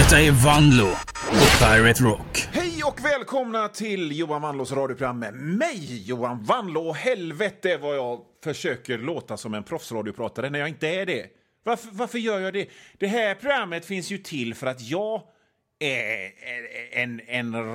Detta är Vanlo på Pirate Rock. Hej och välkomna till Johan Vanlos radioprogram med mig, Johan Vanlo. Helvete vad jag försöker låta som en proffsradiopratare när jag inte är det. Varför gör jag det? Det här programmet finns ju till för att jag är en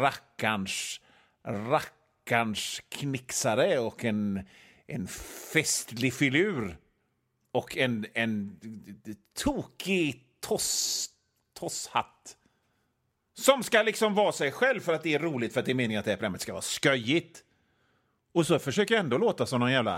rackarns knixare och en festlig filur och en tokig tosshatt som ska liksom vara sig själv för att det är roligt, för att det är meningen att det här programmet ska vara sköjigt. Och så försöker jag ändå låta som någon jävla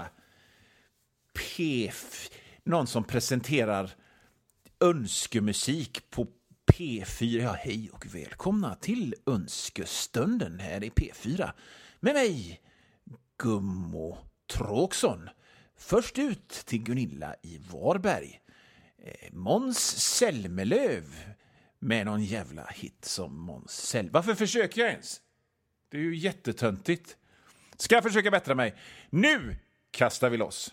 någon som presenterar önskemusik på P4. Ja, hej och välkomna till önskestunden här i P4 med mig, Gummo Tråksson. Först ut till Gunilla i Varberg. Måns Zelmerlöw med någon jävla hit som Måns Zelmerlöw. Varför försöker jag ens? Det är ju jättetöntigt. Ska jag försöka bättra mig? Nu kastar vi loss.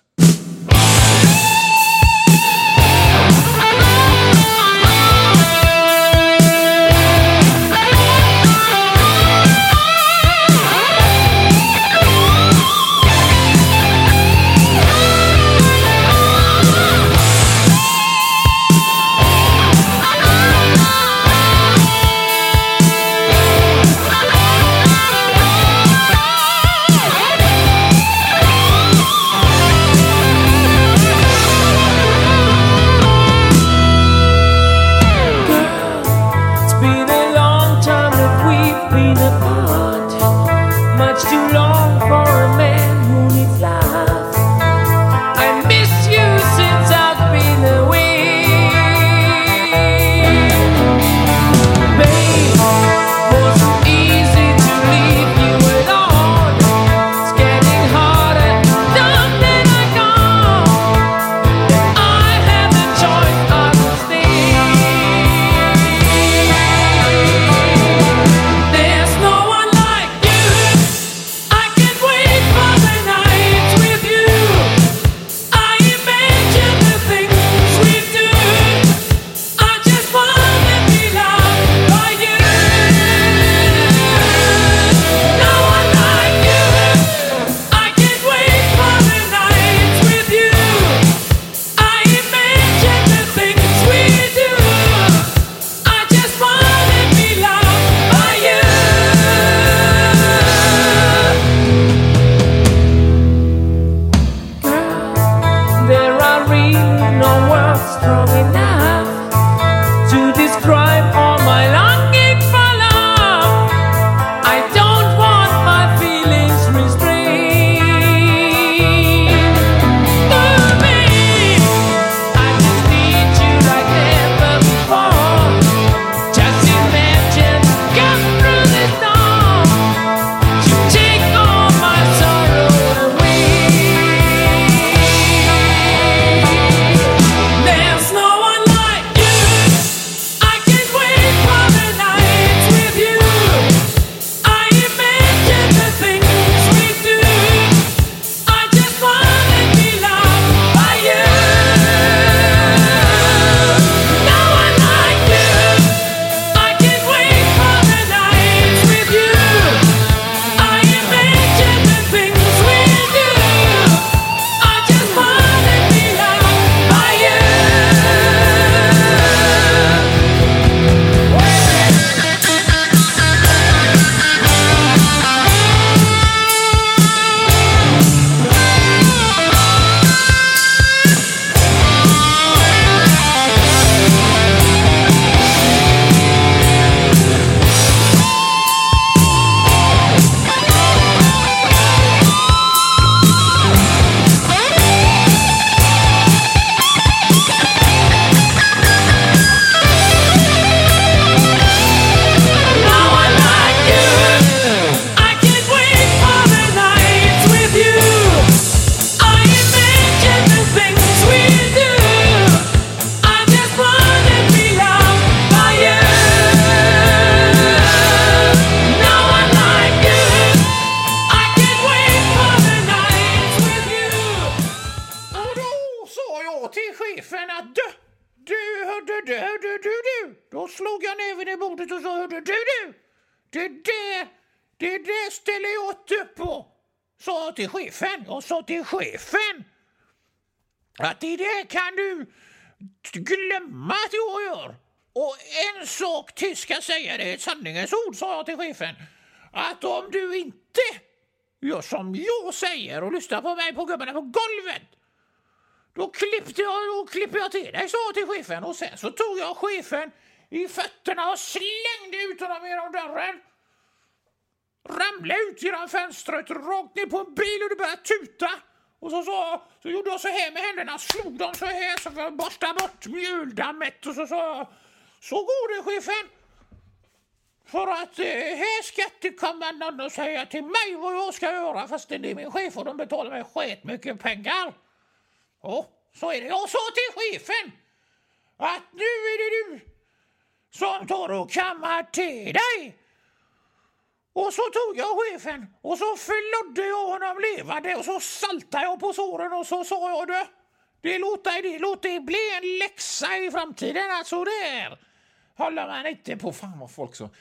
Du. Då slog jag näven i bordet och sa, hörde du. Det där ställer jag inte upp på. Sa till chefen. Jag sa till chefen att det där kan du glömma att jag gör. Och en sak till ska säga, det är ett sanningens ord, sa jag till chefen. Att om du inte gör som jag säger och lyssnar på mig på gubbarna på golvet, då klipper jag till dig, sa jag till chefen. Och sen så tog jag chefen i fötterna och slängde ut honom genom dörren. Ramlade ut genom fönstret, rakt ner på en bil och det började tuta. Och så gjorde jag så här med händerna, slog dem så här så jag borstade bort mjöldammet och så sa jag, så går det chefen. För att här ska inte komma någon och säga till mig vad jag ska göra, fast det är min chef och de betalar mig skit mycket pengar. Och så är det. Jag sa till chefen att nu är det du som tar och kammar till dig. Och så tog jag chefen och så förlodde jag honom levande och så saltade jag på såren och så sa jag det låter bli en läxa i framtiden. Alltså där håller man inte på. Fan vad folk så.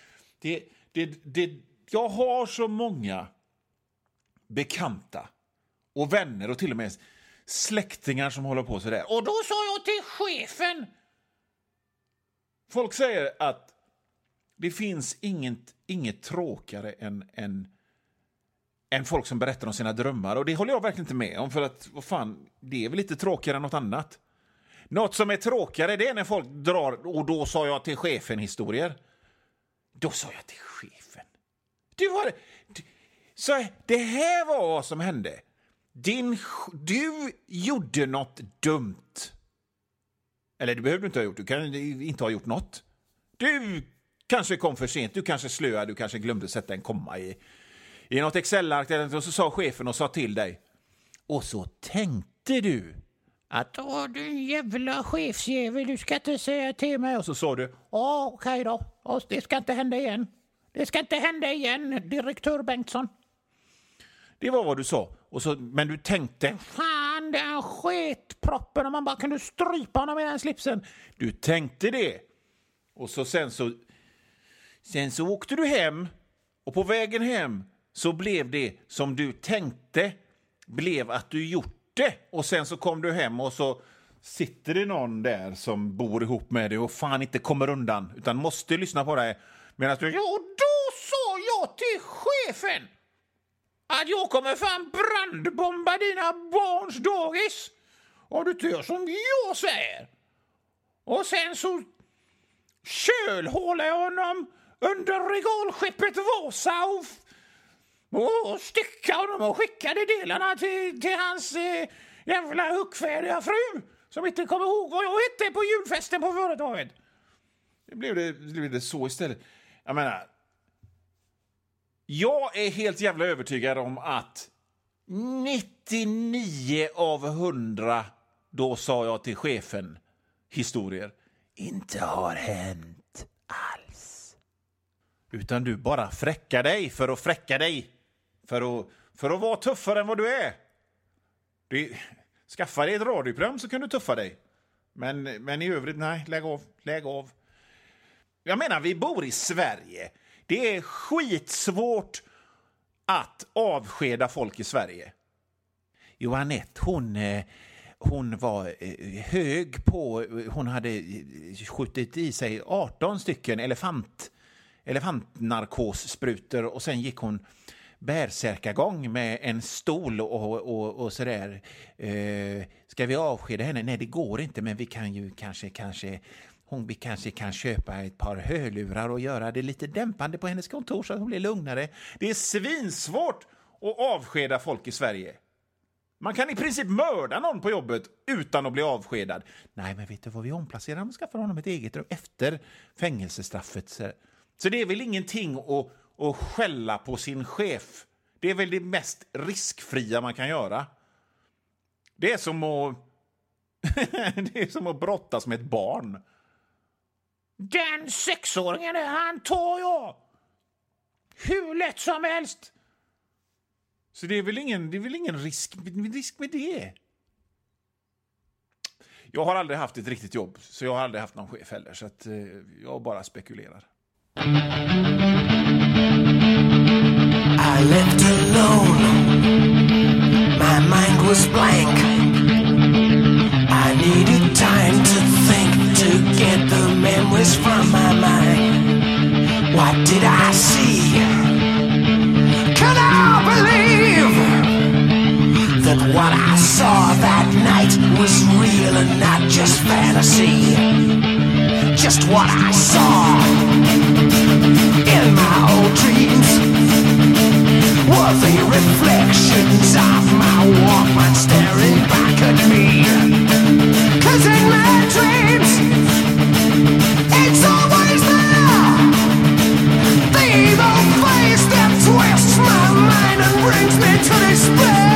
Jag har så många bekanta och vänner och till och med släktingar som håller på så där. Och då sa jag till chefen. Folk säger att det finns inget tråkigare än folk som berättar om sina drömmar. Och det håller jag verkligen inte med om. För att, vad fan, det är väl lite tråkigare än något annat. Något som är tråkigare, det är när folk drar, och då sa jag till chefen historier. Då sa jag till chefen. Så det här var vad som hände. Du gjorde något dumt. Eller du behövde inte ha gjort. Du kan inte ha gjort något. Du kanske kom för sent. Du kanske slöade. Du kanske glömde sätta en komma i något Excel-ark. Och så sa chefen och sa till dig. Och så tänkte du att du jävla chefsjävel, du ska inte säga till mig. Och så sa du, okej då. Det ska inte hända igen. Det ska inte hända igen, direktör Bengtsson. Det var vad du sa. Men du tänkte, fan, den sketproppen, om man bara kunde strypa honom i den slipsen. Du tänkte det. Och så sen så åkte du hem. Och på vägen hem så blev det som du tänkte, blev att du gjort det. Och sen så kom du hem och så sitter det någon där som bor ihop med dig och fan inte kommer undan utan måste lyssna på dig. Medan du, och då sa jag till chefen att jag kommer fan brandbomba dina barns dagis om du inte gör som jag säger. Och sen så kölhåller jag honom under regalskeppet Vasa och styckade honom och skickade delarna till hans jävla huckfärdiga fru som inte kommer ihåg vad jag hette på julfesten på företaget. Det blev det så istället. Jag menar, jag är helt jävla övertygad om att 99 av 100, då sa jag till chefen, historier inte har hänt alls. Utan du bara fräckar dig för att fräcka dig. För att vara tuffare än vad du är. Skaffa dig ett radioprogram så kan du tuffa dig. Men i övrigt, nej, lägg av. Jag menar, vi bor i Sverige. Det är skitsvårt att avskeda folk i Sverige. Johanette, hon var hög på, hon hade skjutit i sig 18 stycken elefantnarkossprutor och sen gick hon bärsärkagång med en stol och sådär. Ska vi avskeda henne? Nej, det går inte, men vi kan ju vi kanske kan köpa ett par hörlurar och göra det lite dämpande på hennes kontor så att hon blir lugnare. Det är svinsvårt att avskeda folk i Sverige. Man kan i princip mörda någon på jobbet utan att bli avskedad. Nej, men vet du vad, vi omplacerar honom och skaffar honom ett eget rum efter fängelsestraffet. Så det är väl ingenting att skälla på sin chef. Det är väl det mest riskfria man kan göra. Det är som att brottas med ett barn. Den 6-åringen, han tar jag hur lätt som helst. Så det är väl ingen risk med det. Jag har aldrig haft ett riktigt jobb, så jag har aldrig haft någon chef heller, så att jag bara spekulerar. I left alone. My mind was blank. I needed time to think, to get the memories from my mind. What did I see? Can I believe that what I saw that night was real and not just fantasy? Just what I saw in my old dreams were the reflections of my Walkman staring back at me. 'Cause in my dreams, it's always there, the evil face that twists my mind and brings me to despair.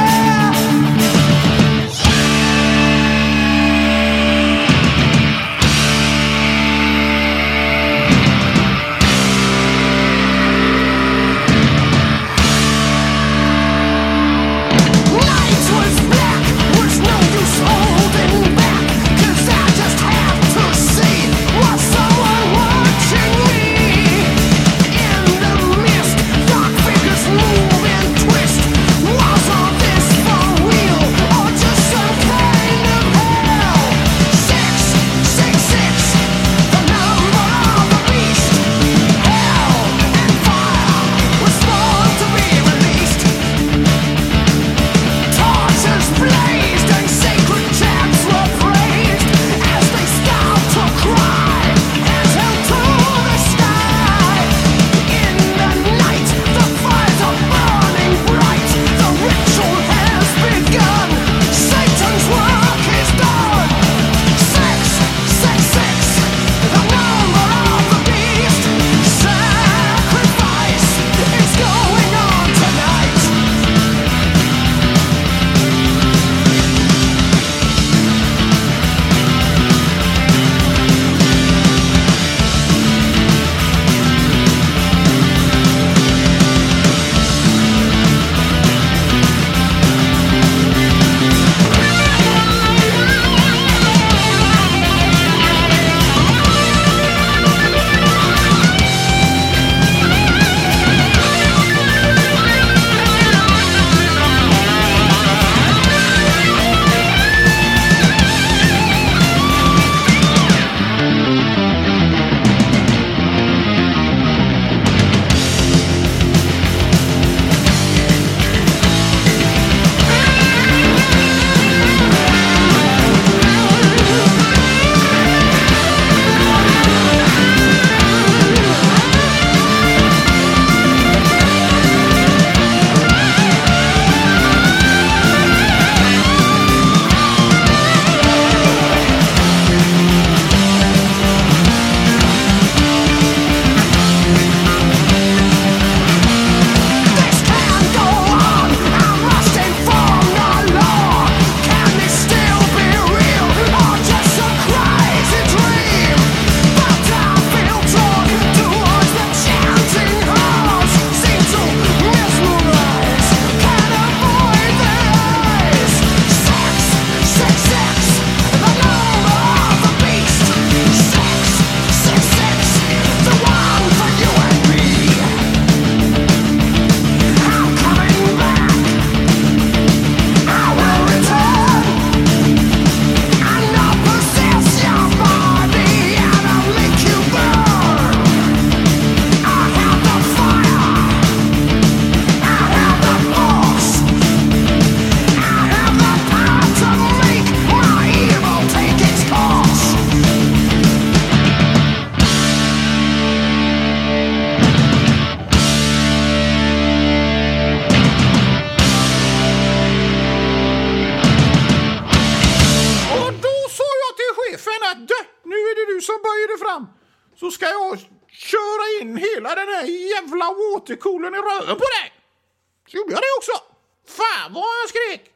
så ska jag köra in hela den här jävla watercoolen i röven på dig. Så gjorde jag det också. Fan vad jag skrek.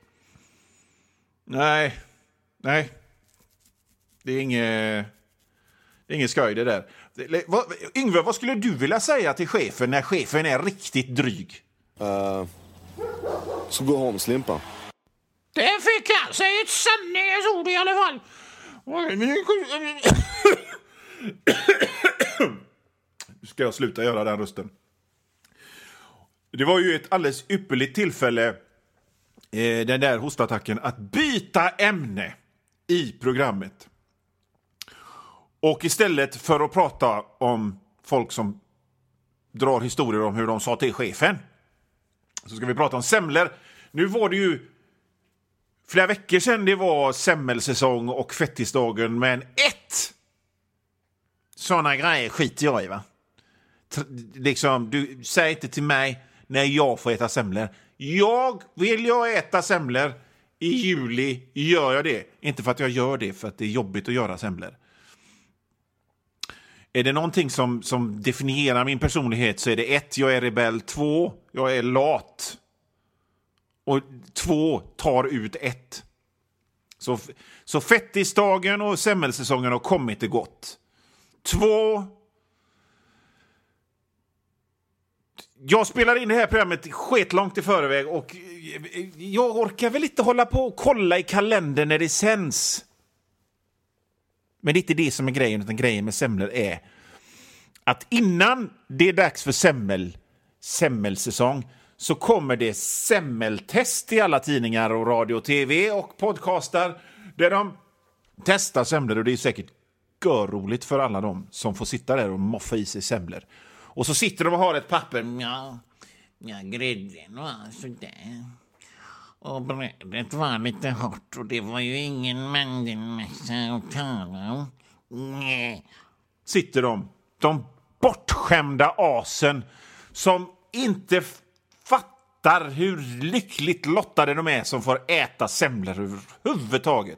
Nej. Det är inget skoj det där. Yngve, vad skulle du vilja säga till chefen när chefen är riktigt dryg? Så gå hem, Slimpa. Det fick han säga ett sanningens ord i alla fall. Ska jag sluta göra den rösten? Det var ju ett alldeles ypperligt tillfälle, den där hostattacken, att byta ämne i programmet. Och istället för att prata om folk som drar historier om hur de sa till chefen, så ska vi prata om semlor. Nu var det ju flera veckor sedan det var semmelsäsong och fettisdagen, men såna grejer skiter jag i, va? Liksom, du säger inte till mig när jag får äta semlor. Vill jag äta semlor i juli, gör jag det. Inte för att jag gör det för att det är jobbigt att göra semlor. Är det någonting som definierar min personlighet, så är det 1, jag är rebell, 2, jag är lat. Och 2 tar ut 1. Så fettisdagen och semmelsäsongen har kommit och gått. 2. Jag spelar in det här programmet skitlångt i förväg och jag orkar väl inte hålla på och kolla i kalendern när det sänds. Men det är inte det som är grejen, utan grejen med semlor är att innan det är dags för semmelsäsong så kommer det semmeltest i alla tidningar och radio och tv och podcastar där de testar semlor, och det är säkert görroligt för alla de som får sitta där och moffa i sig semlor. Och så sitter de och har ett papper. Ja, grädden var sådär. Och brödet var lite hårt och det var ju ingen mandelmassa att tala om. Nej. Sitter de bortskämda asen som inte fattar hur lyckligt lottade de är som får äta semlor överhuvudtaget.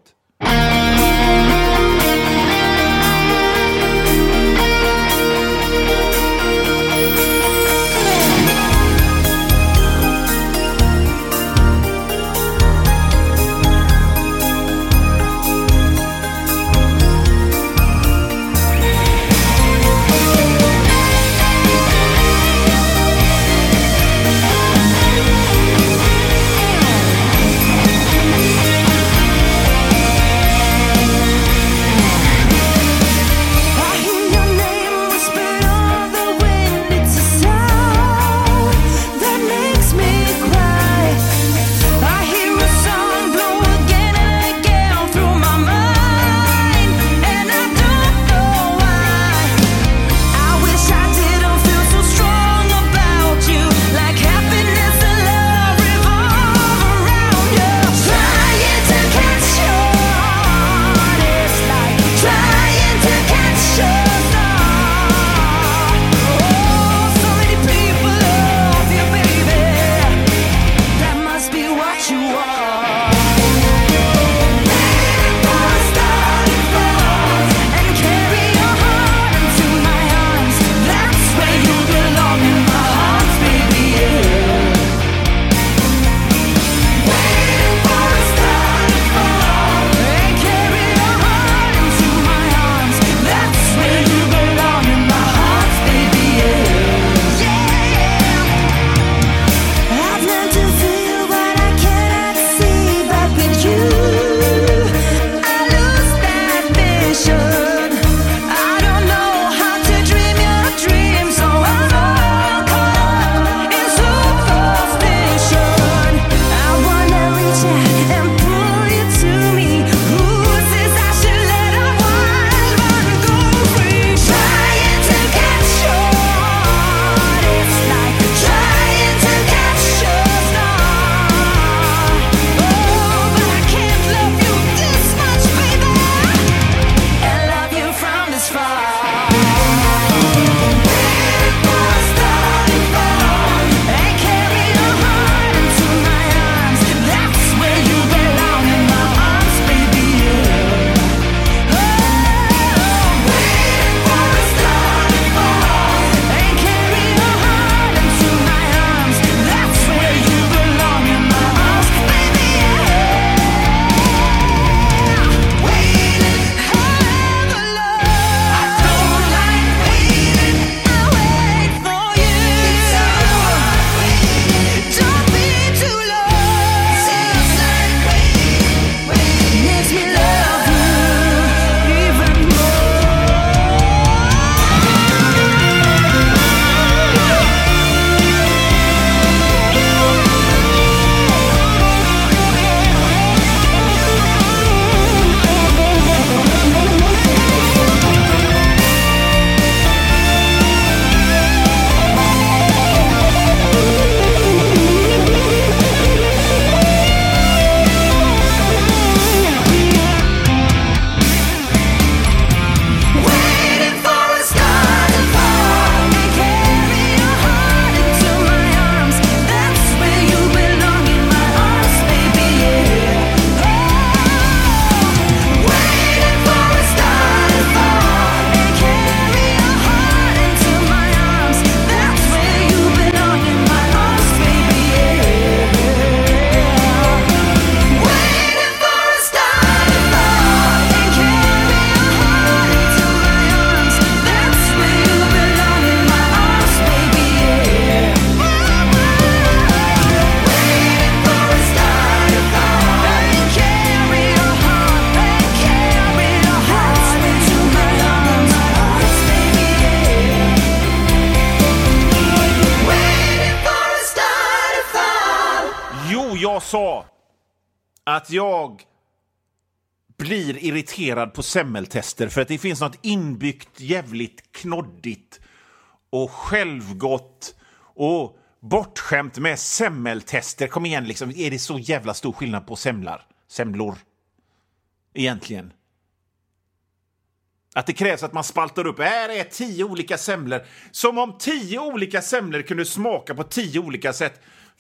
sa att jag blir irriterad på semmeltester för att det finns något inbyggt jävligt knoddigt och självgott och bortskämt med semmeltester. Kom igen, liksom, är det så jävla stor skillnad på semlor egentligen? Att det krävs att man spaltar upp, här är 10 olika semlor. Som om 10 olika semlor kunde smaka på 10 olika sätt.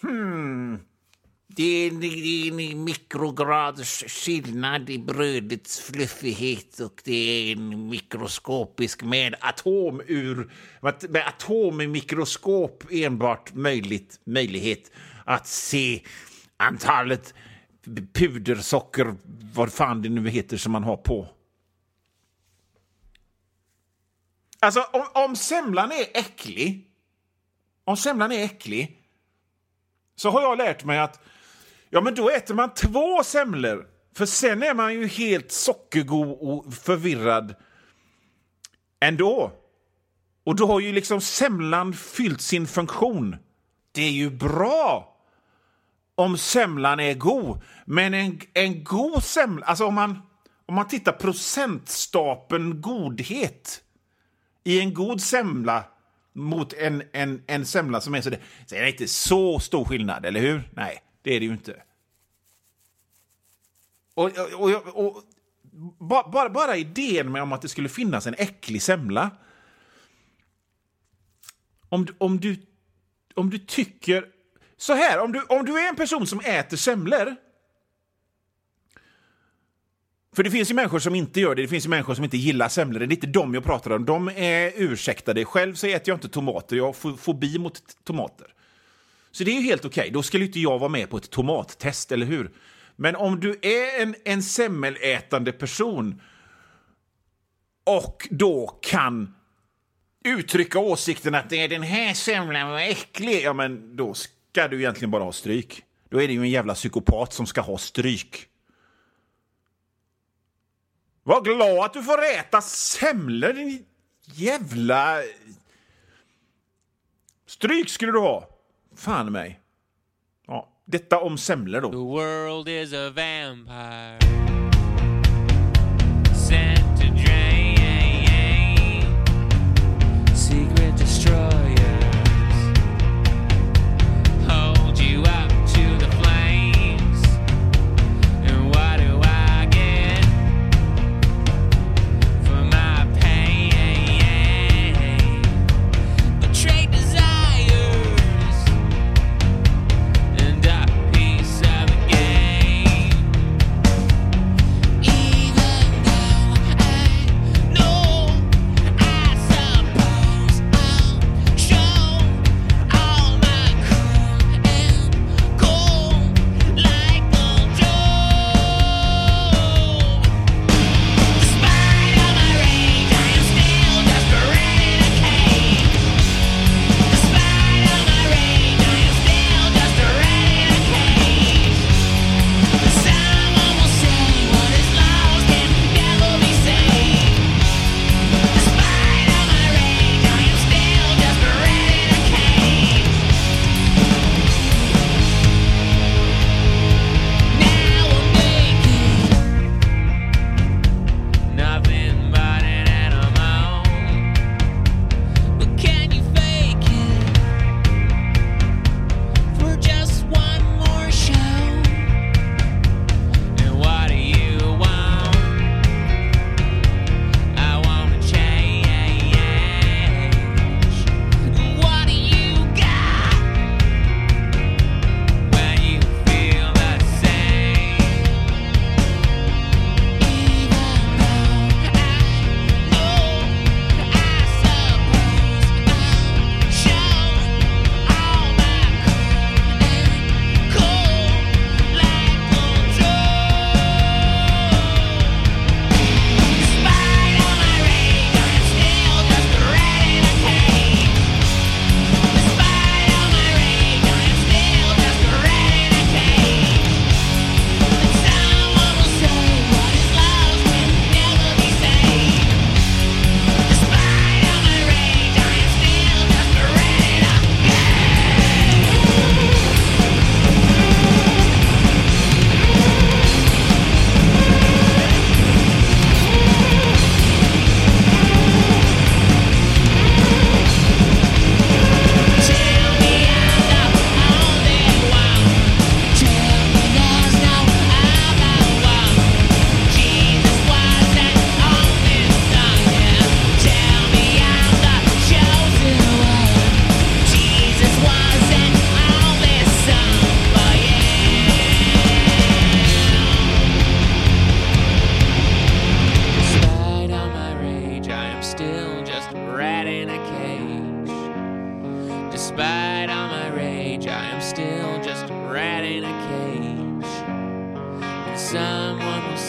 Det är en mikrograders skillnad i brödets fluffighet och det är en mikroskopisk med atommikroskop enbart möjlighet att se antalet pudersocker, vad fan det nu heter, som man har på. Alltså, om semlan är äcklig, så har jag lärt mig att men då äter man 2 semlor. För sen är man ju helt sockergod och förvirrad ändå. Och då har ju liksom semlan fyllt sin funktion. Det är ju bra om semlan är god. Men en god semla, alltså om man tittar procentstapeln godhet i en god semla mot en semla som är så är det inte så stor skillnad, eller hur? Nej, det är det ju inte. Och bara idén med om att det skulle finnas en äcklig semla. Om du tycker så här, om du är en person som äter semlor. För det finns ju människor som inte gör det. Det finns ju människor som inte gillar semlor. Det är inte dem jag pratar om. De är ursäktade. Själv så äter jag inte tomater. Jag har fobi mot tomater. Så det är ju helt okej. Då skulle inte jag vara med på ett tomattest, eller hur? Men om du är en semmelätande person och då kan uttrycka åsikten att det är den här semlan var äcklig, ja men då ska du egentligen bara ha stryk. Då är det ju en jävla psykopat som ska ha stryk. Var glad att du får äta semlor, din jävla... Stryk skulle du ha. Fan mig. Ja, detta om semlor då. The world is a vampire sent to drain secret destroyers hold you up to the flames and what do I get for my pain? Betrayed desires and a piece of the game.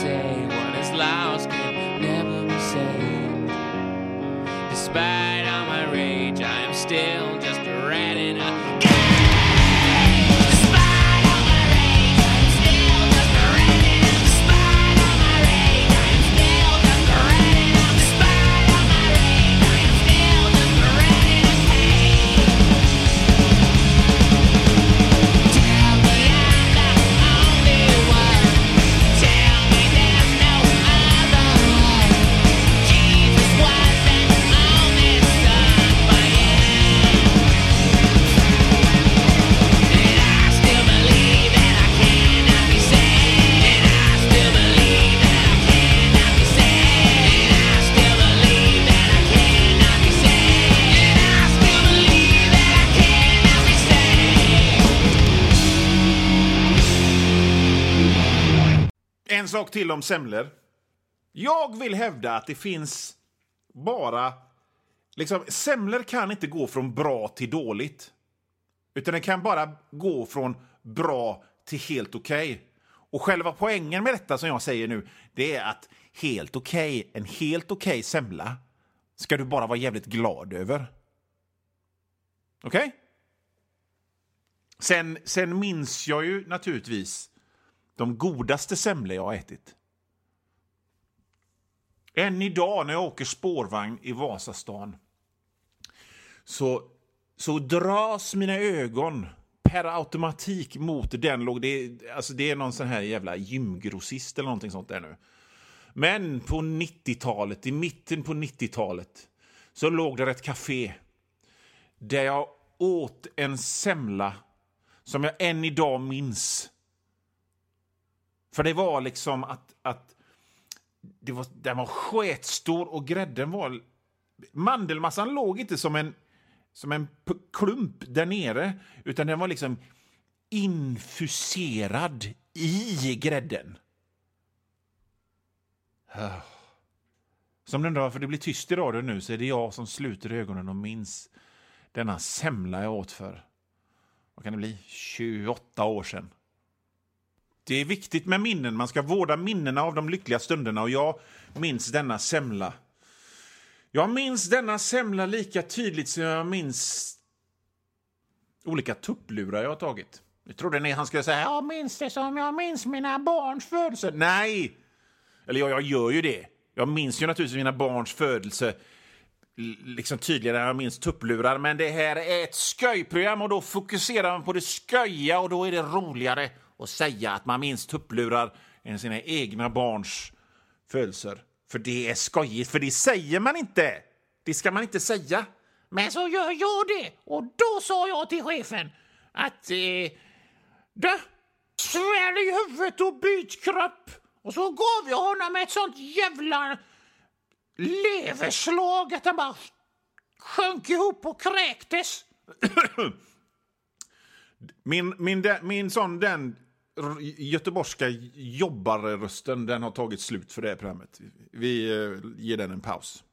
say what is lost can never be saved. Despite all my rage, I am still just a rat in a En sak till om semlor. Jag vill hävda att det finns bara... Liksom, semlor kan inte gå från bra till dåligt. Utan det kan bara gå från bra till helt okej. Och själva poängen med detta som jag säger nu, det är att en helt okej semla ska du bara vara jävligt glad över. Okej? Sen minns jag ju naturligtvis de godaste semlor jag har ätit. Än idag när jag åker spårvagn i Vasastan så dras mina ögon per automatik mot den låg. Det är någon sån här jävla gymgrossist eller någonting sånt där nu. Men på 90-talet, i mitten på 90-talet, så låg det ett café där jag åt en semla som jag än idag minns. För det var liksom att den var sketstor och grädden var... Mandelmassan låg inte som en klump där nere, utan den var liksom infuserad i grädden. Som den där, för det blir tyst i radion nu, så är det jag som sluter ögonen och minns denna semla jag åt för, vad kan det bli, 28 år sedan. Det är viktigt med minnen. Man ska vårda minnena av de lyckliga stunderna. Och jag minns denna semla. Jag minns denna semla lika tydligt som jag minns olika tupplurar jag har tagit. Jag trodde han skulle säga, jag minns det som jag minns mina barns födelse. Nej! Eller jag gör ju det. Jag minns ju naturligtvis mina barns födelse liksom tydligare än jag minns tupplurar. Men det här är ett sköjprogram och då fokuserar man på det sköja och då är det roligare och säga att man minns tupplurar än sina egna barns födelser. För det är skojigt, för det säger man inte. Det ska man inte säga. Men så gör jag det. Och då sa jag till chefen att... svälj huvudet och byt kropp. Och så gav jag honom ett sånt jävla leverslag att han bara sjönk ihop och kräktes. Min sån, den göteborgska jobbarrösten, den har tagit slut för det här programmet. Vi ger den en paus.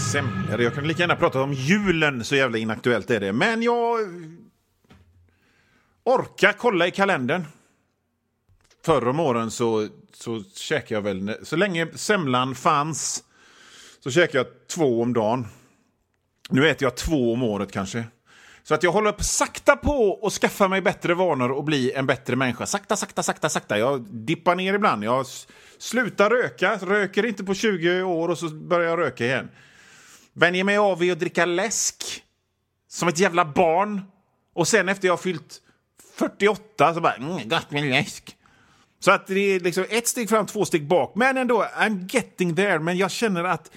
semlor. Jag kunde lika gärna prata om julen, så jävla inaktuellt är det. Men jag orkar kolla i kalendern. Förra om åren så käkade jag väl... Så länge semlan fanns så käkade jag 2 om dagen. Nu äter jag 2 om året kanske. Så att jag håller sakta på att skaffa mig bättre vanor och bli en bättre människa. Sakta. Jag dippar ner ibland. Jag slutar röka. Röker inte på 20 år och så börjar jag röka igen. Vänjer mig av vid att dricka läsk. Som ett jävla barn. Och sen efter jag har fyllt 48 så bara... gott med läsk. Så att det är liksom 1 steg fram, 2 steg bak. Men ändå, I'm getting there. Men jag känner att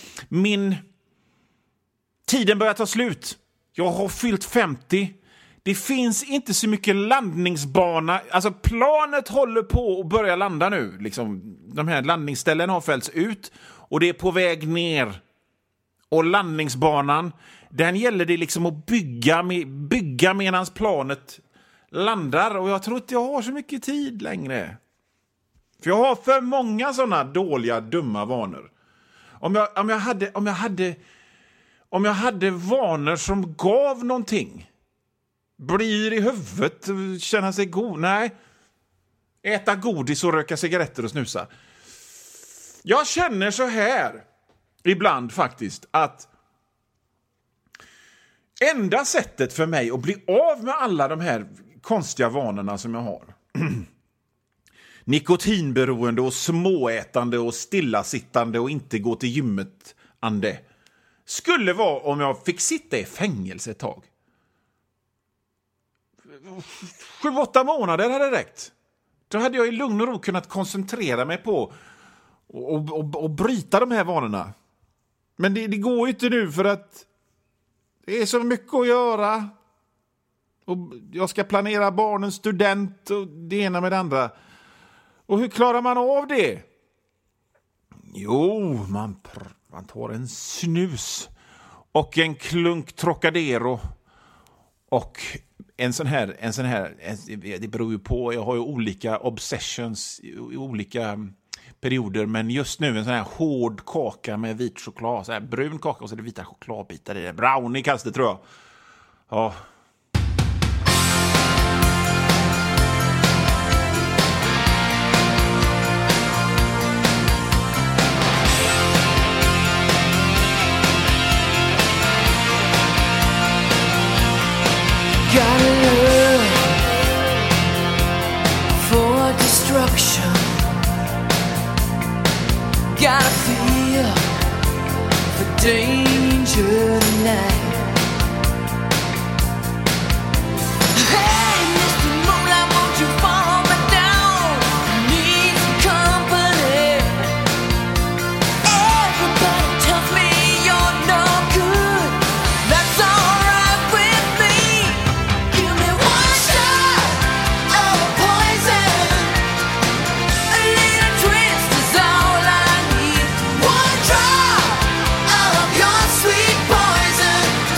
tiden börjar ta slut. Jag har fyllt 50. Det finns inte så mycket landningsbana. Alltså planet håller på att börja landa nu. Liksom, de här landningsställen har fällts ut. Och det är på väg ner. Och landningsbanan, den gäller det liksom att bygga medan planet landar. Och jag tror inte jag har så mycket tid längre. För jag har för många sådana dåliga, dumma vanor. Om jag hade vanor som gav någonting. Blir i huvudet, känna sig god. Nej. Äta godis och röka cigaretter och snusa. Jag känner så här ibland faktiskt att enda sättet för mig att bli av med alla de här konstiga vanorna som jag har. Nikotinberoende och småätande och stillasittande och inte gå till gymmet ande. Skulle vara om jag fick sitta i fängelse ett tag. 7-8 månader hade räckt. Då hade jag i lugn och ro kunnat koncentrera mig på och bryta de här vanorna. Men det går ju inte nu för att det är så mycket att göra. Och jag ska planera barnens student och det ena med det andra. Och hur klarar man av det? Jo, man tar en snus och en klunk Trocadero och en sån här, det beror ju på, jag har ju olika obsessions i olika perioder, men just nu en sån här hård kaka med vit choklad, så här brun kaka och så är det vita chokladbitar i det. Brownie kallas det, tror jag. Ja. Got a love for destruction. Got a feel for danger tonight. Hey, Mr. Moonlight, won't you follow me down? Need some company. Everybody tells me you're no good. That's alright with me. Give me one shot of poison. A little twist is all I need. One drop of your sweet poison.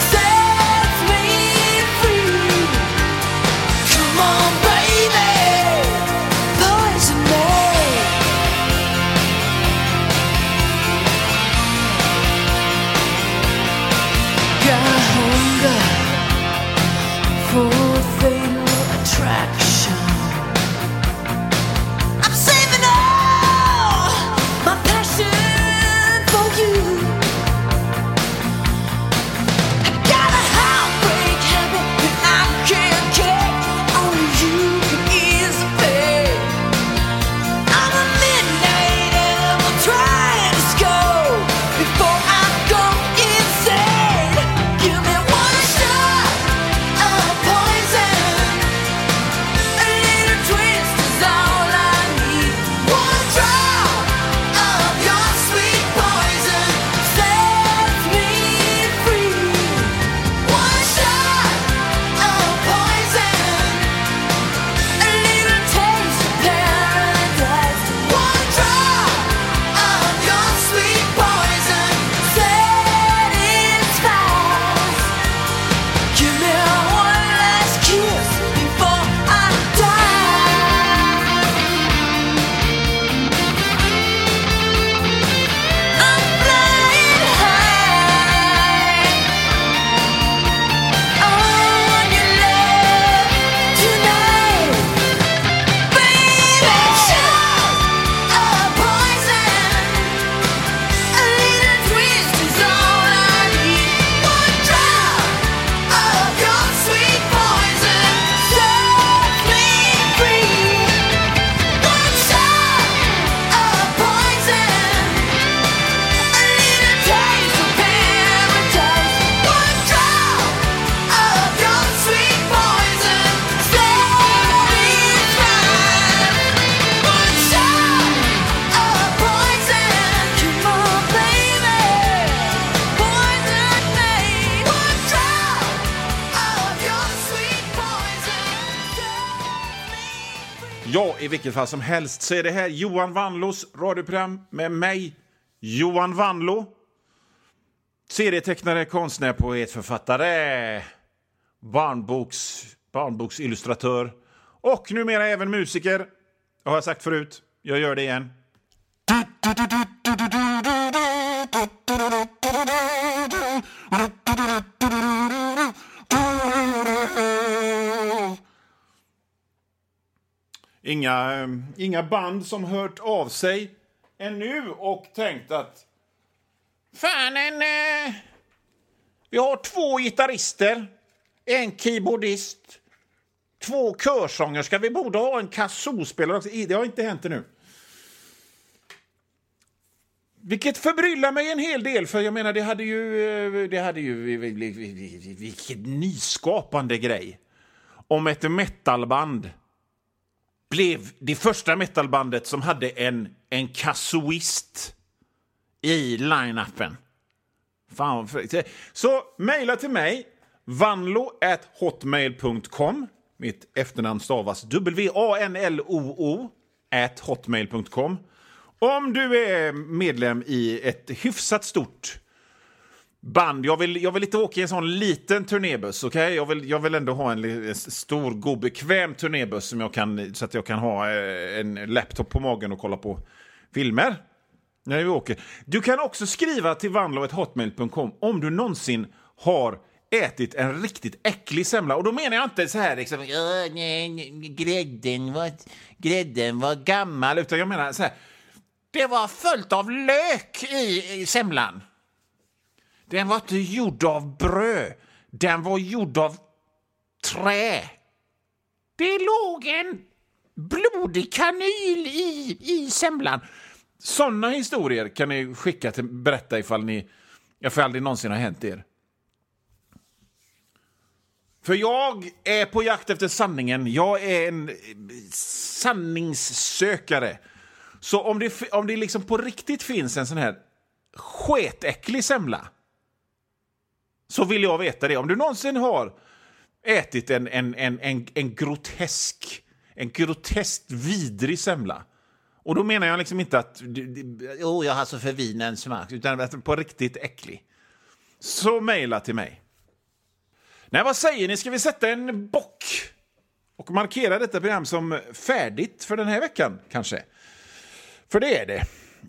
vilket fall som helst så är det här Johan Vanlos radioprogram med mig, Johan Vanlo. Serietecknare, konstnär, poet, författare, barnboksillustratör och numera även musiker. Jag har sagt förut, jag gör det igen. Inga band som hört av sig ännu och tänkt att fan, vi har 2 gitarrister, en keyboardist, 2 körsångerskor. Vi borde ha en kazoo-spelare också. Det har inte hänt ännu. Vilket förbryllar mig en hel del, för jag menar det hade ju vilken nyskapande grej om ett metalband blev det första metalbandet som hade en kazooist i line-upen. Fan, så mejla till mig vanlo@hotmail.com. Mitt efternamn stavas WANLOO@hotmail.com. Om du är medlem i ett hyfsat stort band. Jag vill inte åka i en sån liten turnébuss, okej? Jag vill ändå ha en stor, god, bekväm turnébuss så att jag kan ha en laptop på magen och kolla på filmer när vi åker. Du kan också skriva till vanlo@hotmail.com om du någonsin har ätit en riktigt äcklig semla. Och då menar jag inte så här liksom, grädden var gammal, utan jag menar så här, det var fullt av lök i semlan. Den var inte gjord av bröd. Den var gjord av trä. Det låg en blodig kanyl i semlan. Sådana historier kan ni skicka till berätta ifall det någonsin har hänt er. För jag är på jakt efter sanningen. Jag är en sanningssökare. Så om det liksom på riktigt finns en sån här sketäcklig semla, så vill jag veta det. Om du någonsin har ätit en grotesk vidrig semla. Och då menar jag liksom inte att jag har så förvinen smak, utan att på riktigt äcklig. Så mejla till mig. Nej, vad säger ni? Ska vi sätta en bock och markera detta program som färdigt för den här veckan, kanske? För det är det.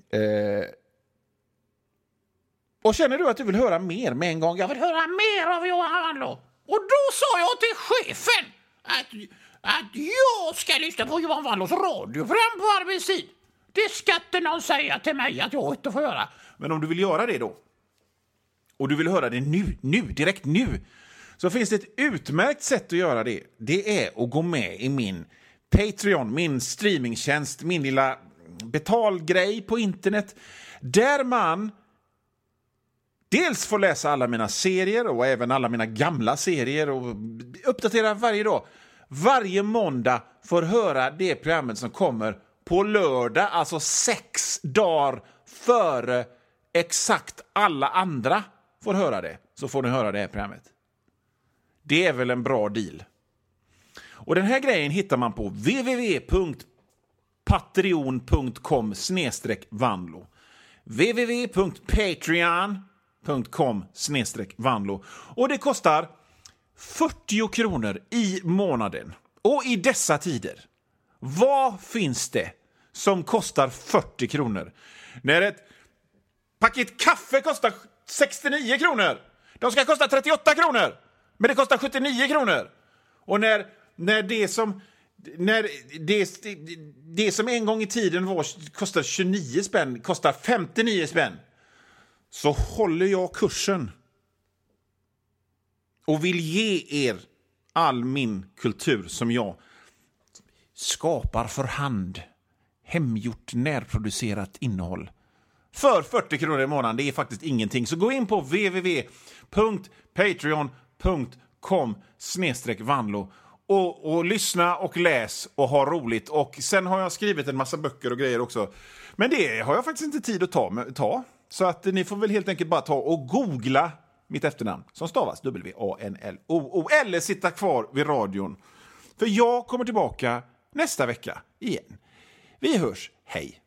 Och känner du att du vill höra mer med en gång? Jag vill höra mer av Johan Vanlo. Och då sa jag till chefen att jag ska lyssna på Johan Vanlos radioprogram på arbetstid. Det ska inte någon säga till mig att jag inte får göra. Men om du vill göra det då, och du vill höra det direkt nu, så finns det ett utmärkt sätt att göra det. Det är att gå med i min Patreon, min streamingtjänst, min lilla betalgrej på internet, där man dels får läsa alla mina serier och även alla mina gamla serier och uppdatera varje dag. Varje måndag får höra det programmet som kommer på lördag, alltså 6 dagar före exakt alla andra får höra det. Så får ni höra det här programmet. Det är väl en bra deal. Och den här grejen hittar man på www.patreon.com/vanlo. www.patreon.com/vanlo. Och det kostar 40 kronor i månaden. Och i dessa tider, vad finns det som kostar 40 kronor? När ett paket kaffe kostar 69 kronor. De ska kosta 38 kronor. Men det kostar 79 kronor. Och när det som en gång i tiden kostade 29 spänn kostar 59 spänn, så håller jag kursen och vill ge er all min kultur som jag skapar för hand. Hemgjort, närproducerat innehåll. För 40 kronor i månaden, det är faktiskt ingenting. Så gå in på www.patreon.com/vanlo och lyssna och läs och ha roligt. Och sen har jag skrivit en massa böcker och grejer också. Men det har jag faktiskt inte tid att ta. Så att ni får väl helt enkelt bara ta och googla mitt efternamn som stavas WANLOO, eller sitta kvar vid radion. För jag kommer tillbaka nästa vecka igen. Vi hörs, hej!